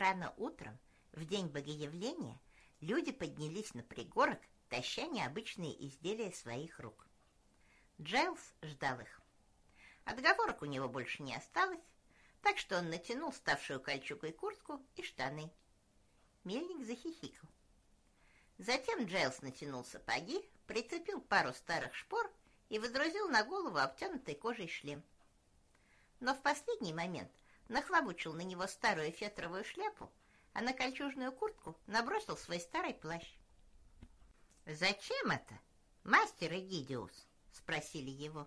Рано утром, в день Богоявления, люди поднялись на пригорок, таща необычные изделия своих рук. Джайлс ждал их. Отговорок у него больше не осталось, так что он натянул ставшую кольчугой куртку и штаны. Мельник захихикал. Затем Джайлс натянул сапоги, прицепил пару старых шпор и выдрузил на голову обтянутый кожей шлем. Но в последний момент нахлобучил на него старую фетровую шляпу, а на кольчужную куртку набросил свой старый плащ. «Зачем это, мастер Эгидиус?» — спросили его.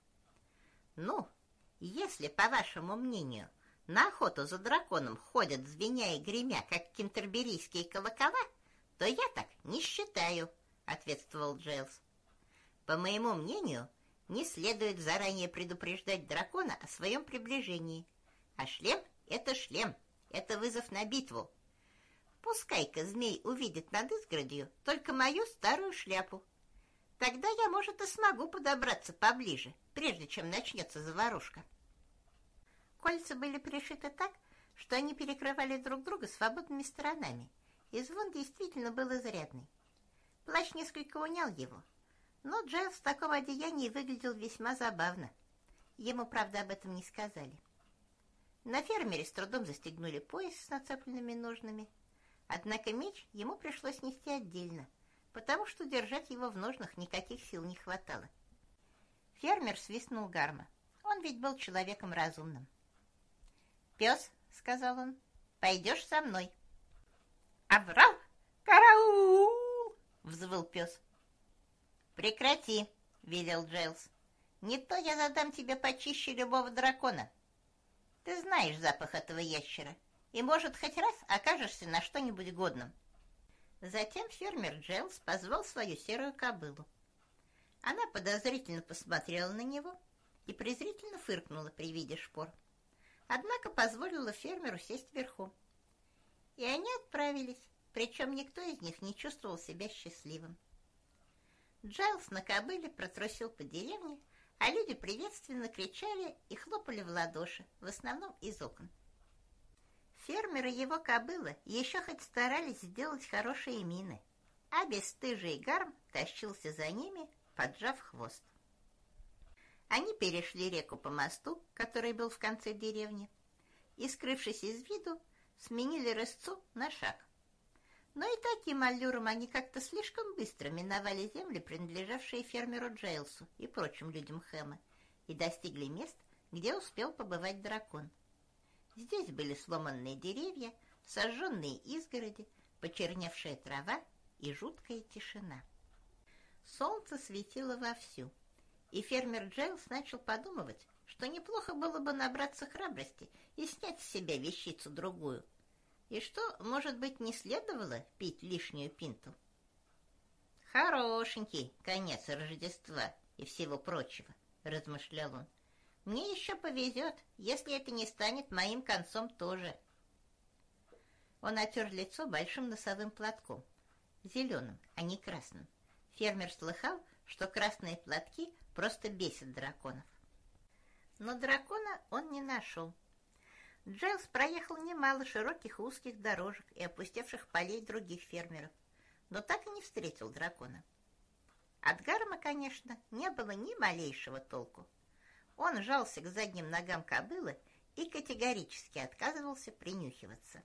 «Ну, если, по вашему мнению, на охоту за драконом ходят, звеня и гремя, как кентерберийские колокола, то я так не считаю», — ответствовал Джейлс. «По моему мнению, не следует заранее предупреждать дракона о своем приближении. А шлем — это вызов на битву. Пускай-ка змей увидит над изгородью только мою старую шляпу. Тогда я, может, и смогу подобраться поближе, прежде чем начнется заварушка». Кольца были пришиты так, что они перекрывали друг друга свободными сторонами, и звон действительно был изрядный. Плащ несколько унял его, но Джайлс в таком одеянии выглядел весьма забавно. Ему, правда, об этом не сказали. На фермере с трудом застегнули пояс с нацепленными ножнами, однако меч ему пришлось нести отдельно, потому что держать его в ножнах никаких сил не хватало. Фермер свистнул Гарма. Он ведь был человеком разумным. «Пес», — сказал он, — «пойдешь со мной». «Аврал! Караул!» — взвыл пес. «Прекрати», — велел Джейлс. «Не то я задам тебе почище любого дракона. Ты знаешь запах этого ящера, и, может, хоть раз окажешься на что-нибудь годным». Затем фермер Джейлс позвал свою серую кобылу. Она подозрительно посмотрела на него и презрительно фыркнула при виде шпор. Однако позволила фермеру сесть верхом. И они отправились, причем никто из них не чувствовал себя счастливым. Джайлс на кобыле протрусил по деревне, а люди приветственно кричали и хлопали в ладоши, в основном из окон. Фермер и его кобыла еще хоть старались сделать хорошие мины, а бесстыжий Гарм тащился за ними, поджав хвост. Они перешли реку по мосту, который был в конце деревни, и, скрывшись из виду, сменили рысцу на шаг. Но и таким аллюром они как-то слишком быстро миновали земли, принадлежавшие фермеру Джейлсу и прочим людям Хэма, и достигли мест, где успел побывать дракон. Здесь были сломанные деревья, сожженные изгороди, почерневшая трава и жуткая тишина. Солнце светило вовсю, и фермер Джейлс начал подумывать, что неплохо было бы набраться храбрости и снять с себя вещицу-другую, и что, может быть, не следовало пить лишнюю пинту. «Хорошенький конец Рождества и всего прочего», — размышлял он. «Мне еще повезет, если это не станет моим концом тоже». Он отер лицо большим носовым платком, зеленым, а не красным. Фермер слыхал, что красные платки просто бесят драконов. Но дракона он не нашел. Джейлс проехал немало широких и узких дорожек и опустевших полей других фермеров, но так и не встретил дракона. От Гарма, конечно, не было ни малейшего толку. Он жался к задним ногам кобылы и категорически отказывался принюхиваться.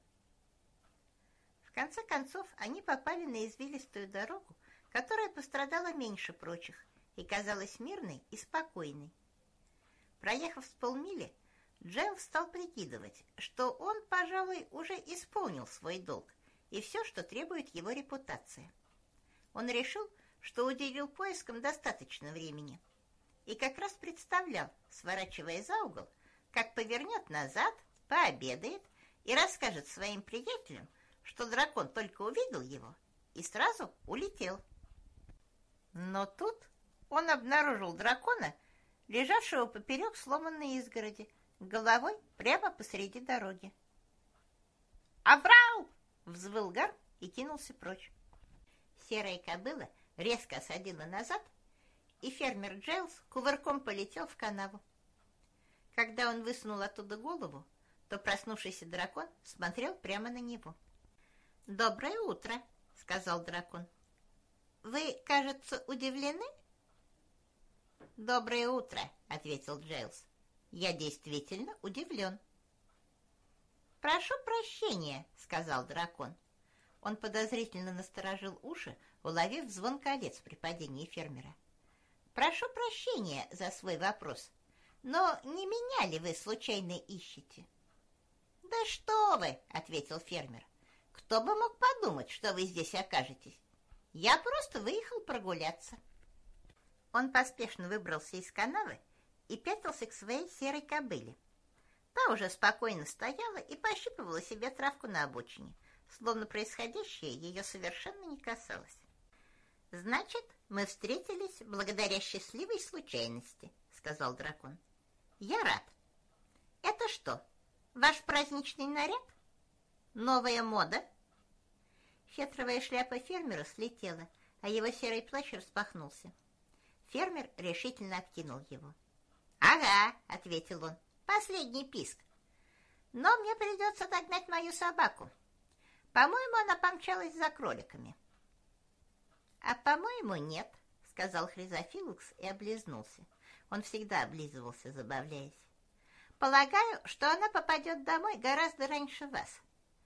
В конце концов, они попали на извилистую дорогу, которая пострадала меньше прочих и казалась мирной и спокойной. Проехав с полмили, Джейлс стал прикидывать, что он, пожалуй, уже исполнил свой долг и все, что требует его репутация. Он решил, что уделил поискам достаточно времени, и как раз представлял, сворачивая за угол, как повернет назад, пообедает и расскажет своим приятелям, что дракон только увидел его и сразу улетел. Но тут он обнаружил дракона, лежавшего поперек сломанной изгороди, головой прямо посреди дороги. «Аврал!» — взвыл Гарм и кинулся прочь. Серая кобыла резко осадила назад, и фермер Джейлс кувырком полетел в канаву. Когда он высунул оттуда голову, то проснувшийся дракон смотрел прямо на него. «Доброе утро», — сказал дракон. «Вы, кажется, удивлены?» «Доброе утро», — ответил Джейлс. «Я действительно удивлен». «Прошу прощения», — сказал дракон. Он подозрительно насторожил уши, уловив звон колец при падении фермера. «Прошу прощения за свой вопрос, но не меня ли вы случайно ищете?» «Да что вы!» — ответил фермер. «Кто бы мог подумать, что вы здесь окажетесь? Я просто выехал прогуляться». Он поспешно выбрался из канавы и пятился к своей серой кобыле. Та уже спокойно стояла и пощипывала себе травку на обочине, словно происходящее ее совершенно не касалось. «Значит, мы встретились благодаря счастливой случайности», — сказал дракон. «Я рад. Это что, ваш праздничный наряд? Новая мода?» Фетровая шляпа фермера слетела, а его серый плащ распахнулся. Фермер решительно откинул его. «Ага», — ответил он, — «последний писк. Но мне придется догнать мою собаку. По-моему, она помчалась за кроликами». «А по-моему, нет», — сказал Хризофилукс и облизнулся. Он всегда облизывался, забавляясь. «Полагаю, что она попадет домой гораздо раньше вас.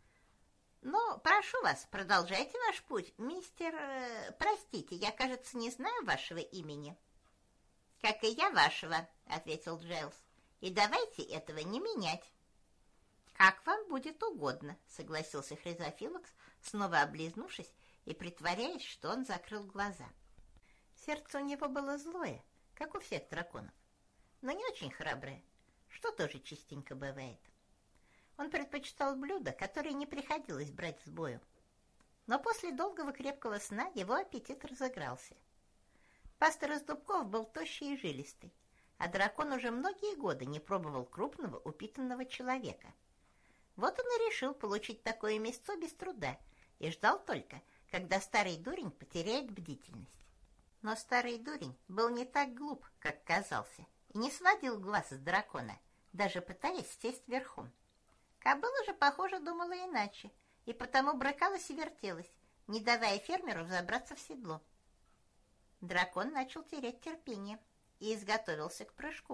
Но прошу вас, продолжайте ваш путь, мистер... Простите, я, кажется, не знаю вашего имени». «Как и я вашего», — ответил Джейлс. «И давайте этого не менять». «Как вам будет угодно», — согласился Хризофилокс, снова облизнувшись и притворяясь, что он закрыл глаза. Сердце у него было злое, как у всех драконов, но не очень храброе, что тоже частенько бывает. Он предпочитал блюда, которые не приходилось брать с бою. Но после долгого крепкого сна его аппетит разыгрался. Пастор из дубков был тощий и жилистый, а дракон уже многие годы не пробовал крупного упитанного человека. Вот он и решил получить такое мясцо без труда и ждал только, когда старый дурень потеряет бдительность. Но старый дурень был не так глуп, как казался, и не сводил глаз с дракона, даже пытаясь сесть верхом. Кобыла же, похоже, думала иначе, и потому брыкалась и вертелась, не давая фермеру взобраться в седло. Дракон начал терять терпение и изготовился к прыжку.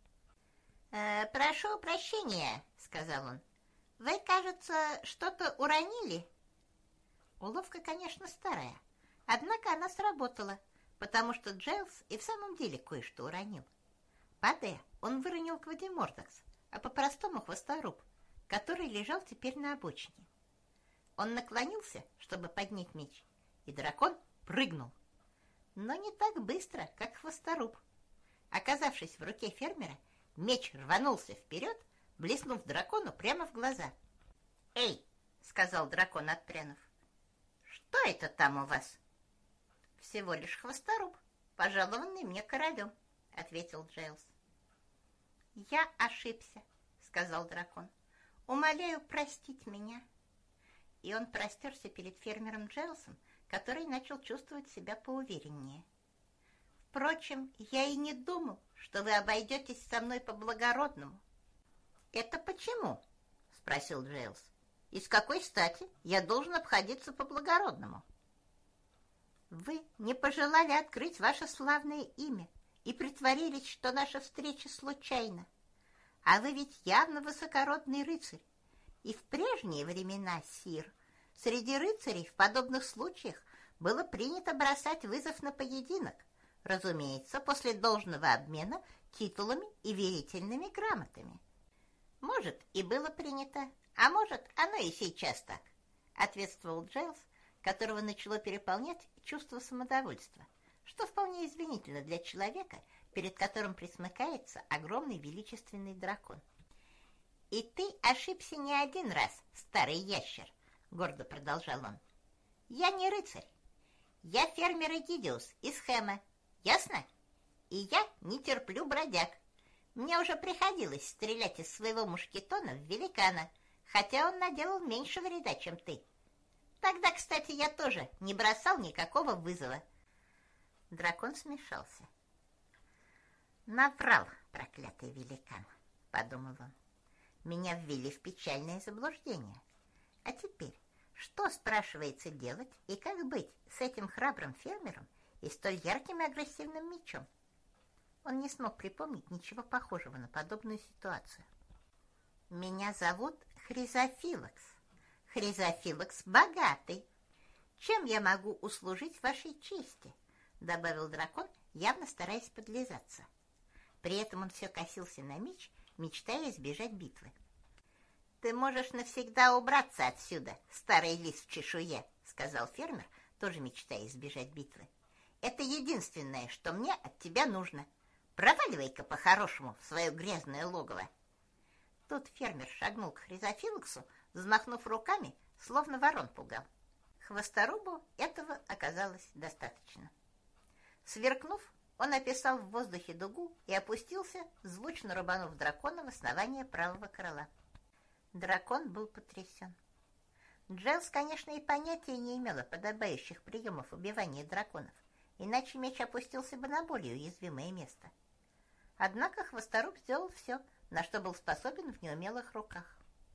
«Прошу прощения», — сказал он. «Вы, кажется, что-то уронили?» Уловка, конечно, старая, однако она сработала, потому что Джейлс и в самом деле кое-что уронил. Падая, он выронил Квадимордакс, а по-простому хвосторуб, который лежал теперь на обочине. Он наклонился, чтобы поднять меч, и дракон прыгнул. Но не так быстро, как хвосторуб. Оказавшись в руке фермера, меч рванулся вперед, блеснув дракону прямо в глаза. «Эй!» — сказал дракон, отпрянув. «Что это там у вас?» «Всего лишь хвосторуб, пожалованный мне королем», — ответил Джейлс. «Я ошибся», — сказал дракон. «Умоляю простить меня». И он простерся перед фермером Джейлсом, который начал чувствовать себя поувереннее. «Впрочем, я и не думал, что вы обойдетесь со мной по-благородному». «Это почему?» — спросил Джейлс. «И с какой стати я должен обходиться по-благородному?» «Вы не пожелали открыть ваше славное имя и притворились, что наша встреча случайна. А вы ведь явно высокородный рыцарь. И в прежние времена, сир, среди рыцарей в подобных случаях было принято бросать вызов на поединок, разумеется, после должного обмена титулами и верительными грамотами. Может, и было принято, а может, оно и сейчас так, ответствовал Джейлс, которого начало переполнять чувство самодовольства, что вполне извинительно для человека, перед которым пресмыкается огромный величественный дракон. «И ты ошибся не один раз, старый ящер», — гордо продолжал он. «Я не рыцарь. Я фермер Эгидиус из Хэма, ясно? И я не терплю бродяг. Мне уже приходилось стрелять из своего мушкетона в великана, хотя он наделал меньше вреда, чем ты. Тогда, кстати, я тоже не бросал никакого вызова». Дракон смешался. «Наврал, проклятый великан», — подумал он. Меня ввели в печальное заблуждение. А теперь, что, спрашивается, делать и как быть с этим храбрым фермером и столь ярким и агрессивным мечом? Он не смог припомнить ничего похожего на подобную ситуацию. «Меня зовут Хризофилакс. Хризофилакс богатый. Чем я могу услужить вашей чести?» — добавил дракон, явно стараясь подлизаться. При этом он все косился на меч, мечтая избежать битвы. «Ты можешь навсегда убраться отсюда, старый лис в чешуе», — сказал фермер, тоже мечтая избежать битвы. «Это единственное, что мне от тебя нужно. Проваливай-ка по-хорошему в свое грязное логово». Тут фермер шагнул к Хризофилаксу, взмахнув руками, словно ворон пугал. Хвосторубу этого оказалось достаточно. Сверкнув, он описал в воздухе дугу и опустился, звучно рубанув дракона в основание правого крыла. Дракон был потрясен. Джейлс, конечно, и понятия не имела подобающих приемов убивания драконов, иначе меч опустился бы на более уязвимое место. Однако Хвосторуб сделал все, на что был способен в неумелых руках.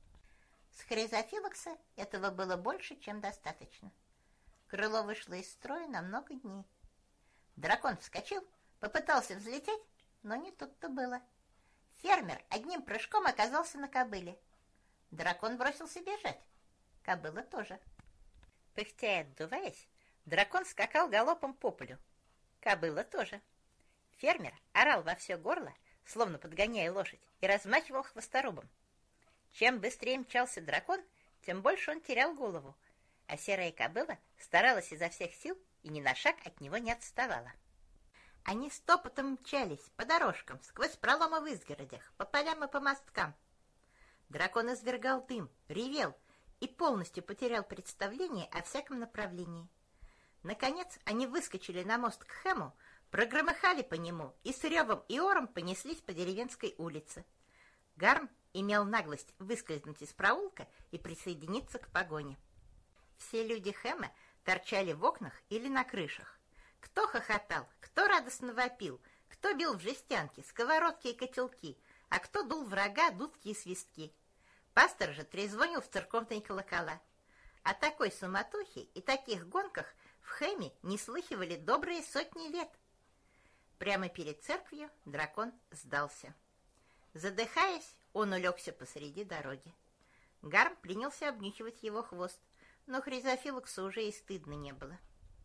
С Хризофилакса этого было больше, чем достаточно. Крыло вышло из строя на много дней. Дракон вскочил, попытался взлететь, но не тут-то было. Фермер одним прыжком оказался на кобыле. Дракон бросился бежать. Кобыла тоже. Пыхтя и отдуваясь, дракон скакал галопом по полю. Кобыла тоже. Фермер орал во все горло, словно подгоняя лошадь, и размахивал хвосторубом. Чем быстрее мчался дракон, тем больше он терял голову, а серая кобыла старалась изо всех сил и ни на шаг от него не отставала. Они стопотом мчались по дорожкам, сквозь проломы в изгородях, по полям и по мосткам. Дракон извергал дым, ревел и полностью потерял представление о всяком направлении. Наконец они выскочили на мост к Хэму, прогромыхали по нему и с ревом и ором понеслись по деревенской улице. Гарм имел наглость выскользнуть из проулка и присоединиться к погоне. Все люди Хэма торчали в окнах или на крышах. Кто хохотал, кто радостно вопил, кто бил в жестянки, сковородки и котелки, а кто дул врага дудки и свистки. Пастор же трезвонил в церковные колокола. О такой суматохе и таких гонках в Хэме не слыхивали добрые сотни лет. Прямо перед церковью дракон сдался. Задыхаясь, он улегся посреди дороги. Гарм принялся обнюхивать его хвост, но Хризофилаксу уже и стыдно не было.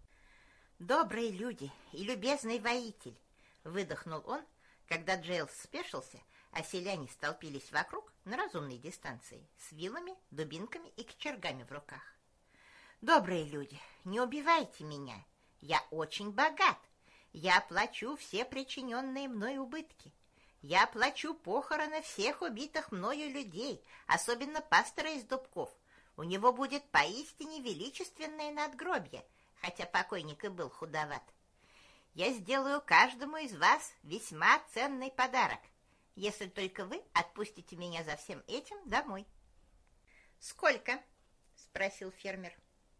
«Добрые люди и любезный воитель!» — выдохнул он, когда Джейлс спешился, а селяне столпились вокруг на разумной дистанции с вилами, дубинками и кочергами в руках. «Добрые люди, не убивайте меня! Я очень богат! Я оплачу все причиненные мной убытки! Я оплачу похороны всех убитых мною людей, особенно пастора из Дубков. У него будет поистине величественное надгробье, хотя покойник и был худоват. Я сделаю каждому из вас весьма ценный подарок, если только вы отпустите меня за всем этим домой». «Сколько?» — спросил фермер.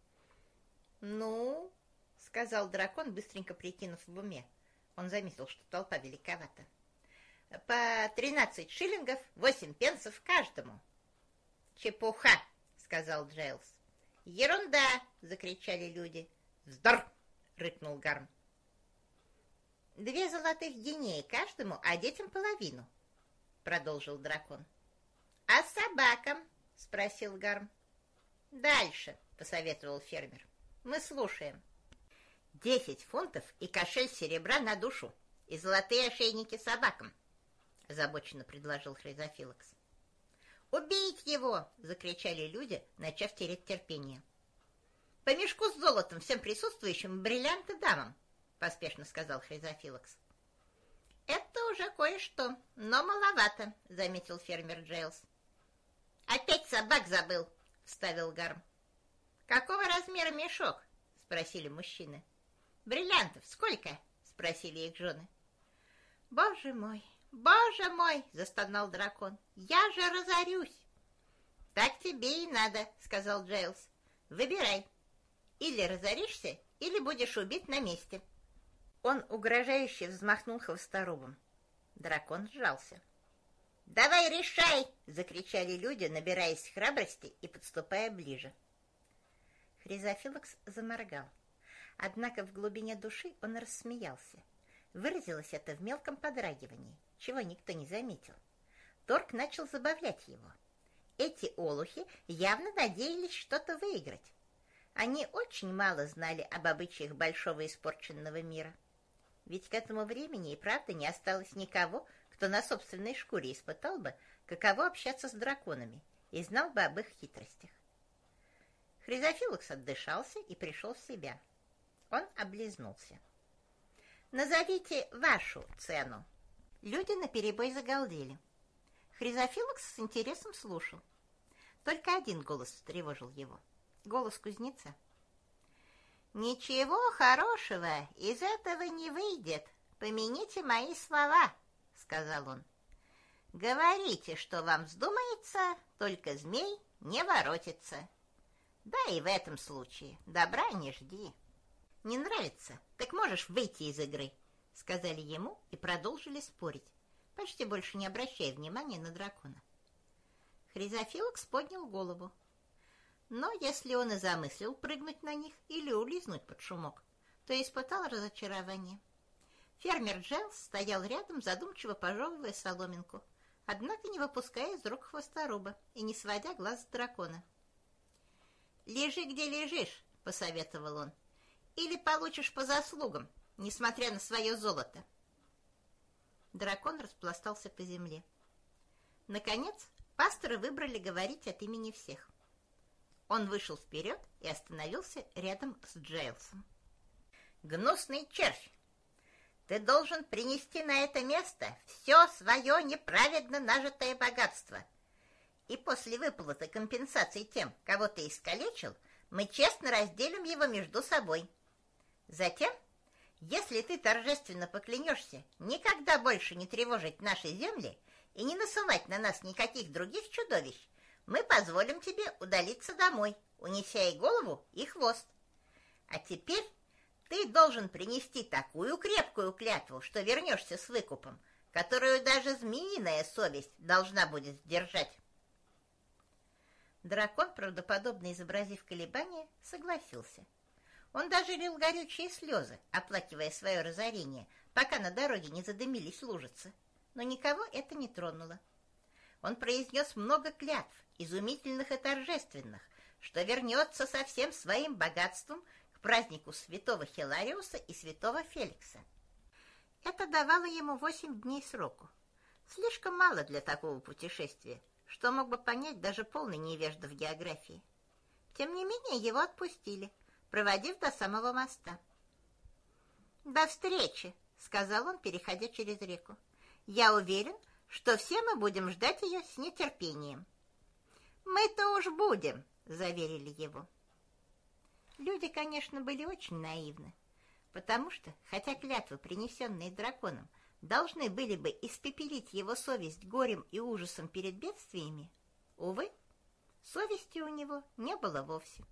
«Ну, — сказал дракон, быстренько прикинув в уме. Он заметил, что толпа великовата. — По 13 шиллингов, 8 пенсов каждому. — Чепуха! — сказал Джейлс. — Ерунда! — закричали люди. — Вздор! — рыкнул Гарм. — 2 золотых гинеи каждому, а детям половину, — продолжил дракон. — А собакам? — спросил Гарм. — Дальше, — посоветовал фермер. — Мы слушаем. 10 фунтов и кошель серебра на душу, и золотые ошейники собакам, — озабоченно предложил Хризофилакс. «Убить его!» — закричали люди, начав терять терпение. «По мешку с золотом всем присутствующим, бриллианты дамам», — поспешно сказал Хризофилакс. «Это уже кое-что, но маловато», — заметил фермер Джейлс. «Опять собак забыл», — вставил Гарм. «Какого размера мешок?» — спросили мужчины. «Бриллиантов сколько?» — спросили их жены. «Боже мой! Боже мой!» — застонал дракон. «Я же разорюсь!» «Так тебе и надо», — сказал Джейлс. «Выбирай. Или разоришься, или будешь убит на месте». Он угрожающе взмахнул хвосторубом. Дракон сжался. «Давай решай!» — закричали люди, набираясь храбрости и подступая ближе. Хризофилакс заморгал. Однако в глубине души он рассмеялся. Выразилось это в мелком подрагивании, чего никто не заметил. Торг начал забавлять его. Эти олухи явно надеялись что-то выиграть. Они очень мало знали об обычаях большого испорченного мира. Ведь к этому времени и правда не осталось никого, кто на собственной шкуре испытал бы, каково общаться с драконами, и знал бы об их хитростях. Хризофилакс отдышался и пришел в себя. Он облизнулся. «Назовите вашу цену». Люди наперебой загалдели. Хризофилакс с интересом слушал. Только один голос встревожил его. Голос кузнеца. «Ничего хорошего из этого не выйдет. Помяните мои слова», — сказал он. «Говорите, что вам вздумается, только змей не воротится. Да и в этом случае добра не жди». «Не нравится? Так можешь выйти из игры», — сказали ему и продолжили спорить, почти больше не обращая внимания на дракона. Хризофилакс поднял голову. Но если он и замыслил прыгнуть на них или улизнуть под шумок, то испытал разочарование. Фермер Джайлс стоял рядом, задумчиво пожевывая соломинку, однако не выпуская из рук хвосторуба и не сводя глаз с дракона. «Лежи, где лежишь», — посоветовал он, — «или получишь по заслугам, несмотря на свое золото». Дракон распластался по земле. Наконец, пасторы выбрали говорить от имени всех. Он вышел вперед и остановился рядом с Джайлсом. «Гнусный червь! Ты должен принести на это место все свое неправедно нажитое богатство. И после выплаты компенсации тем, кого ты искалечил, мы честно разделим его между собой. Затем, если ты торжественно поклянешься никогда больше не тревожить наши земли и не насылать на нас никаких других чудовищ, мы позволим тебе удалиться домой, унеся и голову, и хвост. А теперь ты должен принести такую крепкую клятву, что вернешься с выкупом, которую даже змеиная совесть должна будет сдержать». Дракон, правдоподобно изобразив колебания, согласился. Он даже лил горючие слезы, оплакивая свое разорение, пока на дороге не задымились лужицы. Но никого это не тронуло. Он произнес много клятв, изумительных и торжественных, что вернется со всем своим богатством к празднику святого Хилариуса и святого Феликса. Это давало ему 8 дней сроку. Слишком мало для такого путешествия, что мог бы понять даже полный невежда в географии. Тем не менее, его отпустили, проводив до самого моста. «До встречи», — сказал он, переходя через реку. «Я уверен, что все мы будем ждать ее с нетерпением». «Мы-то уж будем», — заверили его. Люди, конечно, были очень наивны, потому что, хотя клятвы, принесенные драконом, должны были бы испепелить его совесть горем и ужасом перед бедствиями, увы, совести у него не было вовсе.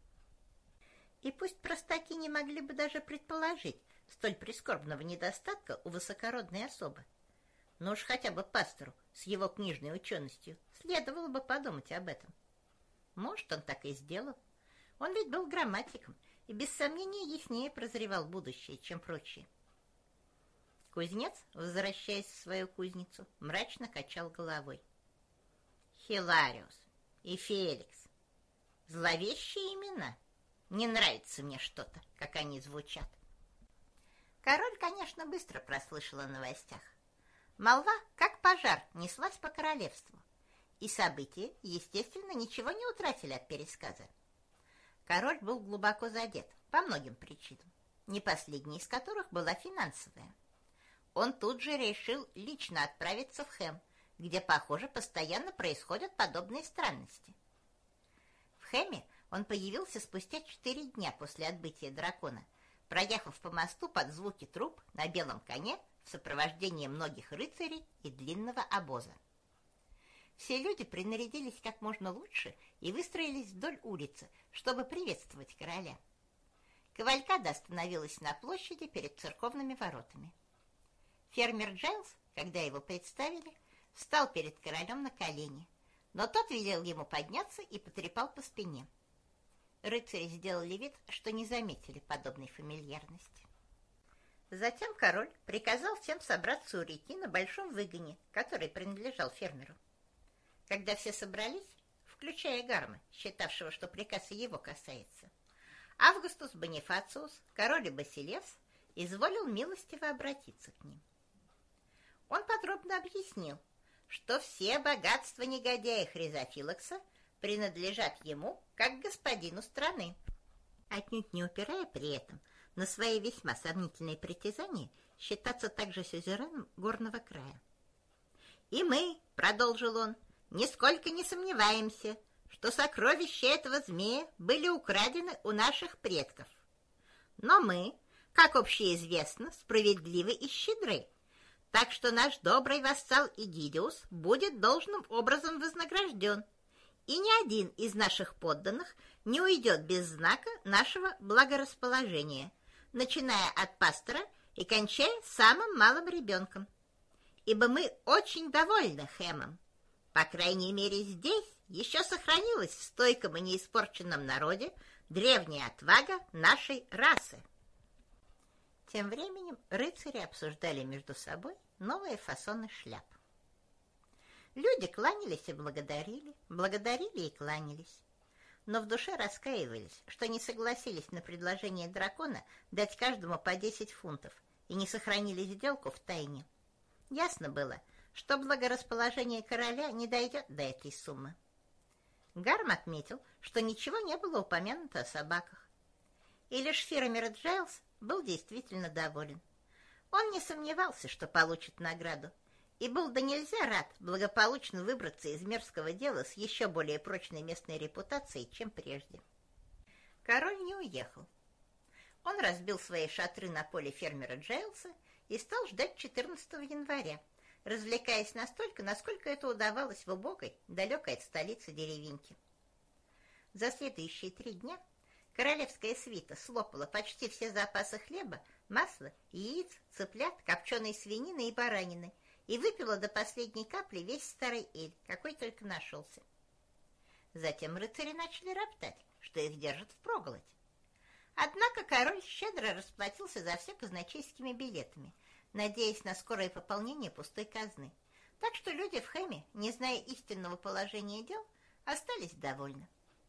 И пусть простаки не могли бы даже предположить столь прискорбного недостатка у высокородной особы, но уж хотя бы пастору с его книжной ученостью следовало бы подумать об этом. Может, он так и сделал. Он ведь был грамматиком и без сомнения яснее прозревал будущее, чем прочие. Кузнец, возвращаясь в свою кузницу, мрачно качал головой. «Хилариус и Феликс. Зловещие имена. Не нравится мне что-то, как они звучат». Король, конечно, быстро прослышал о новостях. Молва, как пожар, неслась по королевству, и события, естественно, ничего не утратили от пересказа. Король был глубоко задет по многим причинам, не последней из которых была финансовая. Он тут же решил лично отправиться в Хэм, где, похоже, постоянно происходят подобные странности. В Хэме он появился спустя 4 дня после отбытия дракона, проехав по мосту под звуки труб на белом коне в сопровождении многих рыцарей и длинного обоза. Все люди принарядились как можно лучше и выстроились вдоль улицы, чтобы приветствовать короля. Кавалькада остановилась на площади перед церковными воротами. Фермер Джайлс, когда его представили, встал перед королем на колени, но тот велел ему подняться и потрепал по спине. Рыцари сделали вид, что не заметили подобной фамильярности. Затем король приказал всем собраться у реки на большом выгоне, который принадлежал фермеру. Когда все собрались, включая Гарма, считавшего, что приказ и его касается, Августус Бонифациус, король и Басилевс, изволил милостиво обратиться к ним. Он подробно объяснил, что все богатства негодяя Хризофилокса принадлежат ему как господину страны, отнюдь не упирая при этом на свои весьма сомнительные притязания считаться также сюзереном горного края. «И мы, — продолжил он, — нисколько не сомневаемся, что сокровища этого змея были украдены у наших предков. Но мы, как общеизвестно, справедливы и щедры, так что наш добрый вассал Игидиус будет должным образом вознагражден, и ни один из наших подданных не уйдет без знака нашего благорасположения, начиная от пастора и кончая самым малым ребенком. Ибо мы очень довольны Хэмом. По крайней мере, здесь еще сохранилась в стойком и неиспорченном народе древняя отвага нашей расы». Тем временем рыцари обсуждали между собой новые фасоны шляп. Люди кланялись и благодарили, благодарили и кланялись, но в душе раскаивались, что не согласились на предложение дракона дать каждому по 10 фунтов и не сохранили сделку в тайне. Ясно было, что благорасположение короля не дойдет до этой суммы. Гарм отметил, что ничего не было упомянуто о собаках, и лишь фермер Джайлс был действительно доволен. Он не сомневался, что получит награду, и был да нельзя рад благополучно выбраться из мерзкого дела с еще более прочной местной репутацией, чем прежде. Король не уехал. Он разбил свои шатры на поле фермера Джайлса и стал ждать 14 января, развлекаясь настолько, насколько это удавалось в убогой, далекой от столицы деревеньке. За следующие 3 дня королевская свита слопала почти все запасы хлеба, масла, яиц, цыплят, копченой свинины и баранины и выпила до последней капли весь старый эль, какой только нашелся. Затем рыцари начали роптать, что их держат впроголодь. Однако король щедро расплатился за все казначейскими билетами, надеясь на скорое пополнение пустой казны, так что люди в Хэме, не зная истинного положения дел, остались довольны.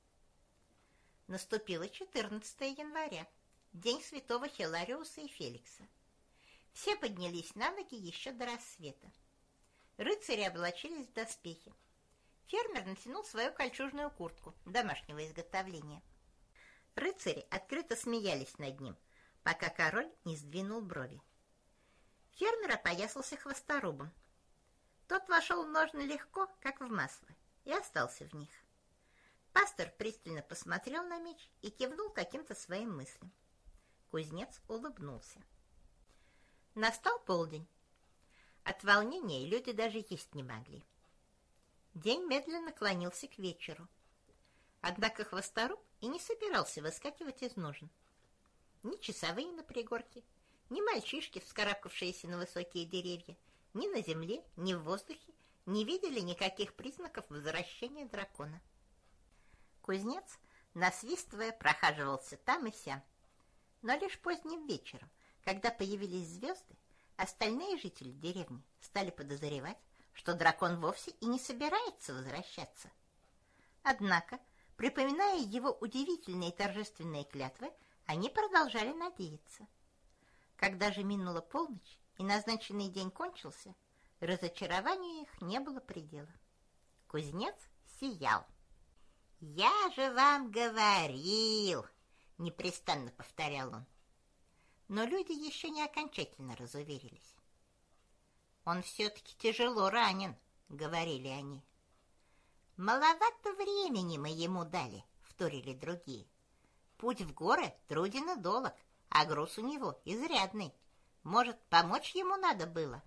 Наступило 14 января, день святого Хилариуса и Феликса. Все поднялись на ноги еще до рассвета. Рыцари облачились в доспехи. Фермер натянул свою кольчужную куртку домашнего изготовления. Рыцари открыто смеялись над ним, пока король не сдвинул брови. Фермер опоясался хвосторубом. Тот вошел в ножны легко, как в масло, и остался в них. Пастор пристально посмотрел на меч и кивнул каким-то своим мыслям. Кузнец улыбнулся. Настал полдень. От волнения люди даже есть не могли. День медленно клонился к вечеру. Однако хвосторуб и не собирался выскакивать из ножен. Ни часовые на пригорке, ни мальчишки, вскарабкавшиеся на высокие деревья, ни на земле, ни в воздухе не видели никаких признаков возвращения дракона. Кузнец, насвистывая, прохаживался там и сям. Но лишь поздним вечером, когда появились звезды, остальные жители деревни стали подозревать, что дракон вовсе и не собирается возвращаться. Однако, припоминая его удивительные торжественные клятвы, они продолжали надеяться. Когда же минула полночь и назначенный день кончился, разочарованию их не было предела. Кузнец сиял. «Я же вам говорил!» — непрестанно повторял он. Но люди еще не окончательно разуверились. «Он все-таки тяжело ранен», — говорили они. «Маловато времени мы ему дали», — вторили другие. «Путь в горы труден и долог, а груз у него изрядный. Может, помочь ему надо было?»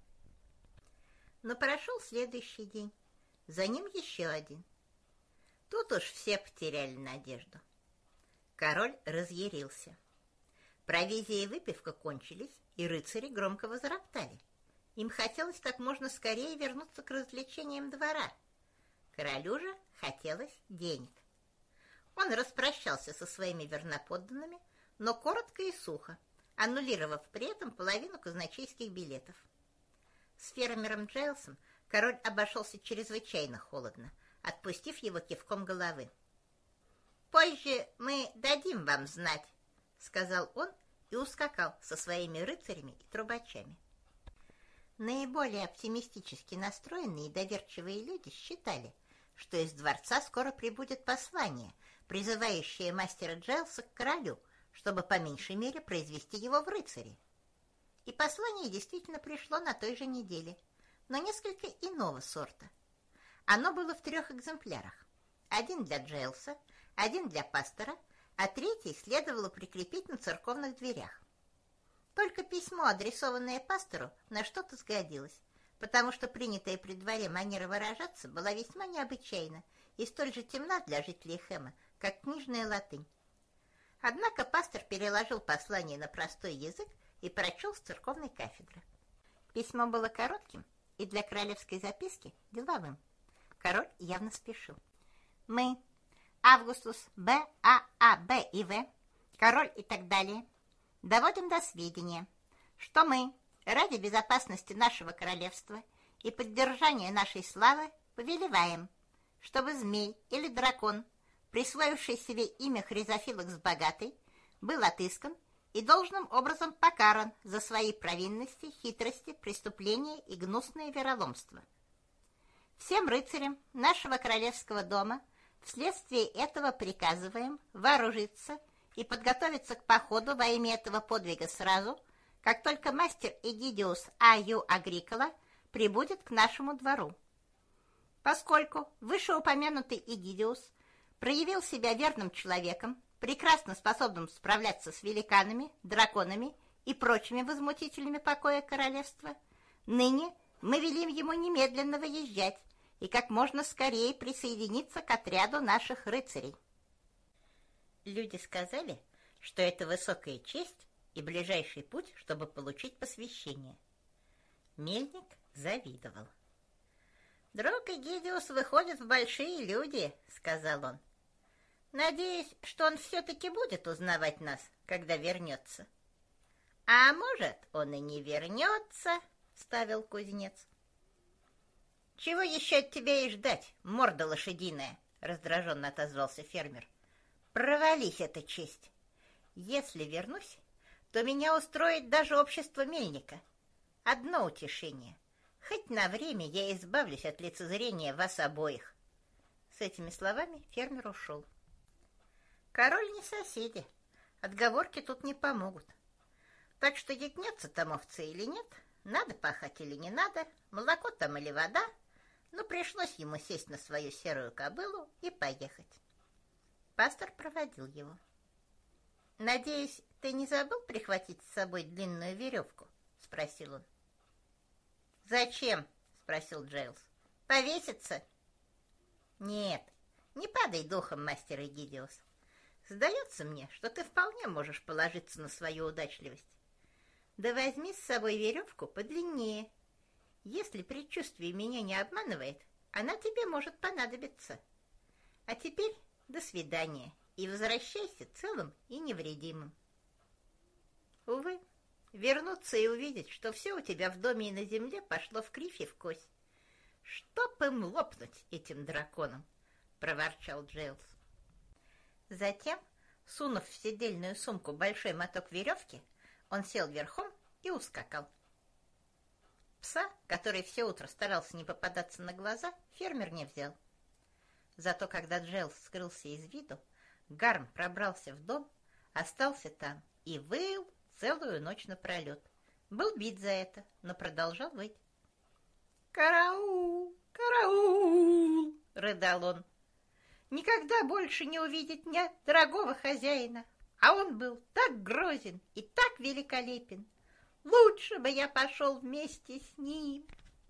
Но прошел следующий день, за ним еще один. Тут уж все потеряли надежду. Король разъярился. Провизия и выпивка кончились, и рыцари громко возроптали. Им хотелось как можно скорее вернуться к развлечениям двора. Королю же хотелось денег. Он распрощался со своими верноподданными, но коротко и сухо, аннулировав при этом половину казначейских билетов. С фермером Джайлсом король обошелся чрезвычайно холодно, отпустив его кивком головы. «Позже мы дадим вам знать», — сказал он и ускакал со своими рыцарями и трубачами. Наиболее оптимистически настроенные и доверчивые люди считали, что из дворца скоро прибудет послание, призывающее мастера Джайлса к королю, чтобы по меньшей мере произвести его в рыцари. И послание действительно пришло на той же неделе, но несколько иного сорта. Оно было в 3 экземплярах. Один для Джайлса, один для пастора, а третий следовало прикрепить на церковных дверях. Только письмо, адресованное пастору, на что-то сгодилось, потому что принятая при дворе манера выражаться была весьма необычайна и столь же темна для жителей Хэма, как книжная латынь. Однако пастор переложил послание на простой язык и прочел с церковной кафедры. Письмо было коротким и для королевской записки деловым. Король явно спешил. «Мы, Августус Б, А, Б и В, король и так далее, доводим до сведения, что мы, ради безопасности нашего королевства и поддержания нашей славы, повелеваем, чтобы змей или дракон, присвоивший себе имя Хризофилакс Богатый, был отыскан и должным образом покаран за свои провинности, хитрости, преступления и гнусное вероломство. Всем рыцарям нашего королевского дома вследствие этого приказываем вооружиться и подготовиться к походу во имя этого подвига сразу, как только мастер Эгидиус А.Ю. Агрикола прибудет к нашему двору. Поскольку вышеупомянутый Эгидиус проявил себя верным человеком, прекрасно способным справляться с великанами, драконами и прочими возмутителями покоя королевства, ныне мы велим ему немедленно выезжать и как можно скорее присоединиться к отряду наших рыцарей». Люди сказали, что это высокая честь и ближайший путь, чтобы получить посвящение. Мельник завидовал. «Друг Эгидиус выходит в большие люди», — сказал он. «Надеюсь, что он все-таки будет узнавать нас, когда вернется». «А может, он и не вернется», — вставил кузнец. «Чего еще от тебя и ждать, морда лошадиная?» — раздраженно отозвался фермер. «Провались эта честь. Если вернусь, то меня устроит даже общество мельника. Одно утешение. Хоть на время я избавлюсь от лицезрения вас обоих». С этими словами фермер ушел. Король не соседи. Отговорки тут не помогут. Так что ягнятся там овцы или нет, надо пахать или не надо, молоко там или вода, но пришлось ему сесть на свою серую кобылу и поехать. Пастор проводил его. «Надеюсь, ты не забыл прихватить с собой длинную веревку?» — спросил он. «Зачем?» — спросил Джайлс. «Повеситься?» «Нет, не падай духом, мастер Эгидиус. Сдается мне, что ты вполне можешь положиться на свою удачливость. Да возьми с собой веревку подлиннее. Если предчувствие меня не обманывает, она тебе может понадобиться. А теперь до свидания и возвращайся целым и невредимым». Увы, вернуться и увидеть, что все у тебя в доме и на земле пошло в кривь и в кость. «Чтоб им лопнуть, этим драконам!» — проворчал Джейлс. Затем, сунув в седельную сумку большой моток веревки, он сел верхом и ускакал. Пса, который все утро старался не попадаться на глаза, фермер не взял. Зато когда Джейлс скрылся из виду, Гарм пробрался в дом, остался там и выл целую ночь напролет. Был бит за это, но продолжал выть. «Караул! Караул!» — рыдал он. «Никогда больше не увидеть меня, дорогого хозяина, а он был так грозен и так великолепен. Лучше бы я пошел вместе с ним».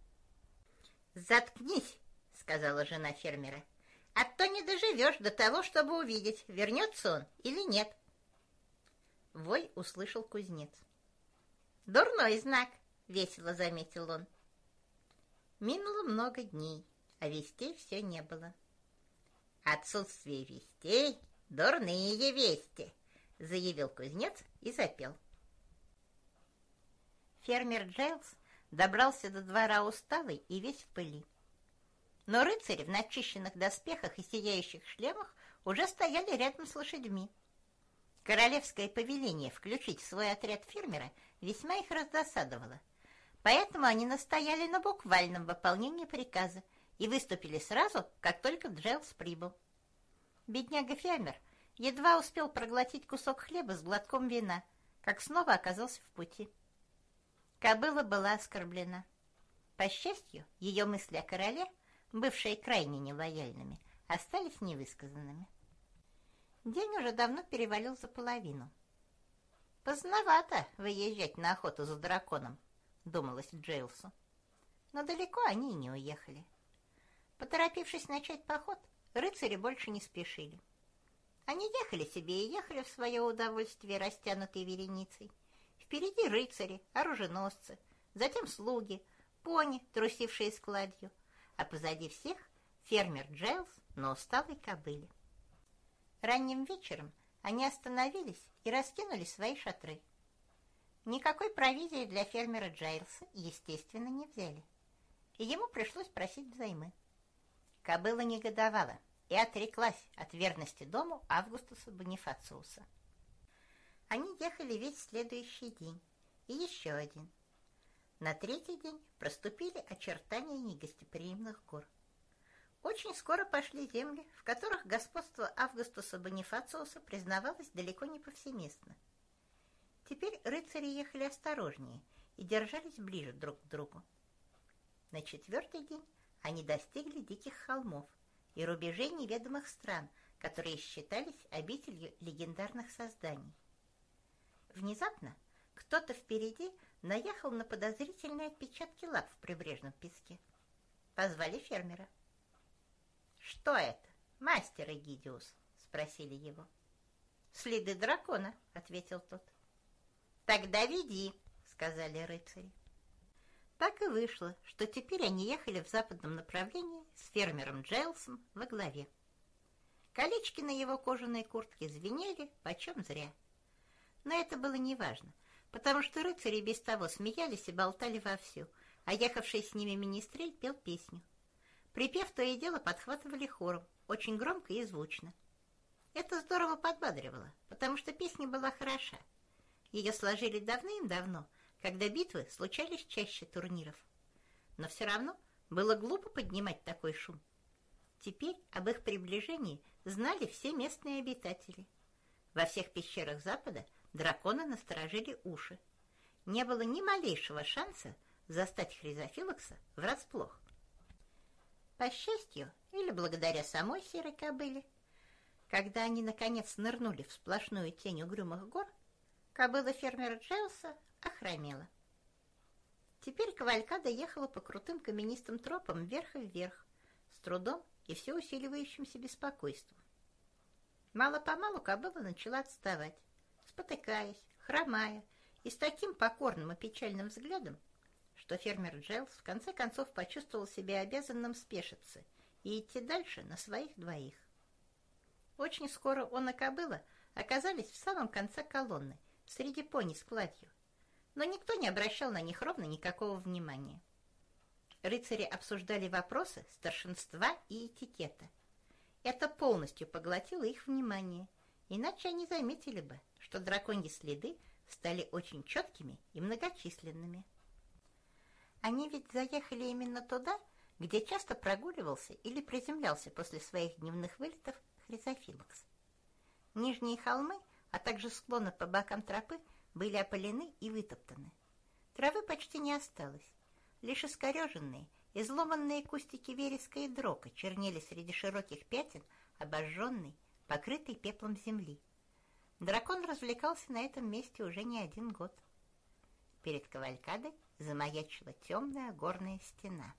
«Заткнись!» — сказала жена фермера. «А то не доживешь до того, чтобы увидеть, вернется он или нет». Вой услышал кузнец. «Дурной знак», — весело заметил он. Минуло много дней, а вестей все не было. «Отсутствие вестей — дурные вести», — заявил кузнец и запел. Фермер Джейлс добрался до двора усталый и весь в пыли. Но рыцари в начищенных доспехах и сияющих шлемах уже стояли рядом с лошадьми. Королевское повеление включить в свой отряд фермера весьма их раздосадовало, поэтому они настояли на буквальном выполнении приказа и выступили сразу, как только Джейлс прибыл. Бедняга-фермер едва успел проглотить кусок хлеба с глотком вина, как снова оказался в пути. Кобыла была оскорблена. По счастью, ее мысли о короле, бывшие крайне нелояльными, остались невысказанными. День уже давно перевалил за половину. «Поздновато выезжать на охоту за драконом», — думалось Джейлсу. Но далеко они и не уехали. Поторопившись начать поход, рыцари больше не спешили. Они ехали себе и ехали в свое удовольствие, растянутой вереницей. Впереди рыцари, оруженосцы, затем слуги, пони, трусившие с кладью, а позади всех фермер Джейлс на усталой кобыле. Ранним вечером они остановились и раскинули свои шатры. Никакой провизии для фермера Джейлса, естественно, не взяли, и ему пришлось просить взаймы. Кобыла негодовала и отреклась от верности дому Августуса Бонифациуса. Они ехали весь следующий день и еще один. На третий день проступили очертания негостеприимных гор. Очень скоро пошли земли, в которых господство Августуса Бонифациуса признавалось далеко не повсеместно. Теперь рыцари ехали осторожнее и держались ближе друг к другу. На четвертый день они достигли диких холмов и рубежей неведомых стран, которые считались обителью легендарных созданий. Внезапно кто-то впереди наехал на подозрительные отпечатки лап в прибрежном песке. Позвали фермера. «Что это, мастер Эгидиус?» — спросили его. «Следы дракона», — ответил тот. «Тогда веди», — сказали рыцари. Так и вышло, что теперь они ехали в западном направлении с фермером Джейлсом во главе. Колечки на его кожаной куртке звенели почем зря. Но это было неважно, потому что рыцари без того смеялись и болтали вовсю, а ехавший с ними министрель пел песню. Припев то и дело подхватывали хором, очень громко и звучно. Это здорово подбадривало, потому что песня была хороша. Ее сложили давным-давно, когда битвы случались чаще турниров. Но все равно было глупо поднимать такой шум. Теперь об их приближении знали все местные обитатели. Во всех пещерах Запада драконы насторожили уши. Не было ни малейшего шанса застать Хризофилокса врасплох. По счастью, или благодаря самой серой кобыле, когда они, наконец, нырнули в сплошную тень угрюмых гор, кобыла фермера Джейлса охромела. Теперь кавалькада ехала по крутым каменистым тропам вверх и вверх, с трудом и все усиливающимся беспокойством. Мало-помалу кобыла начала отставать, спотыкаясь, хромая и с таким покорным и печальным взглядом, что фермер Джейлс в конце концов почувствовал себя обязанным спешиться и идти дальше на своих двоих. Очень скоро он и кобыла оказались в самом конце колонны, среди пони с кладью, но никто не обращал на них ровно никакого внимания. Рыцари обсуждали вопросы старшинства и этикета. Это полностью поглотило их внимание, иначе они заметили бы, что драконьи следы стали очень четкими и многочисленными. Они ведь заехали именно туда, где часто прогуливался или приземлялся после своих дневных вылетов Хризофилокс. Нижние холмы, а также склоны по бокам тропы были опылены и вытоптаны. Травы почти не осталось. Лишь искореженные, изломанные кустики вереска и дрока чернели среди широких пятен, обожженной, покрытой пеплом земли. Дракон развлекался на этом месте уже не один год. Перед кавалькадой замаячила темная горная стена.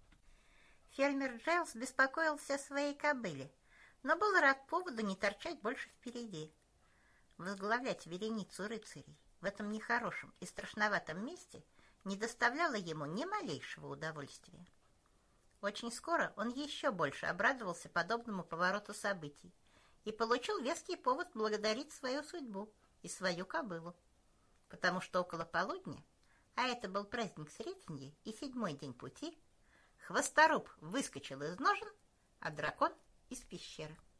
Фермер Джейлс беспокоился о своей кобыле, но был рад поводу не торчать больше впереди. Возглавлять вереницу рыцарей в этом нехорошем и страшноватом месте не доставляло ему ни малейшего удовольствия. Очень скоро он еще больше обрадовался подобному повороту событий и получил веский повод благодарить свою судьбу и свою кобылу, потому что около полудня, а это был праздник Сретенья и 7-й день пути, Хвосторуб выскочил из ножен, а дракон из пещеры.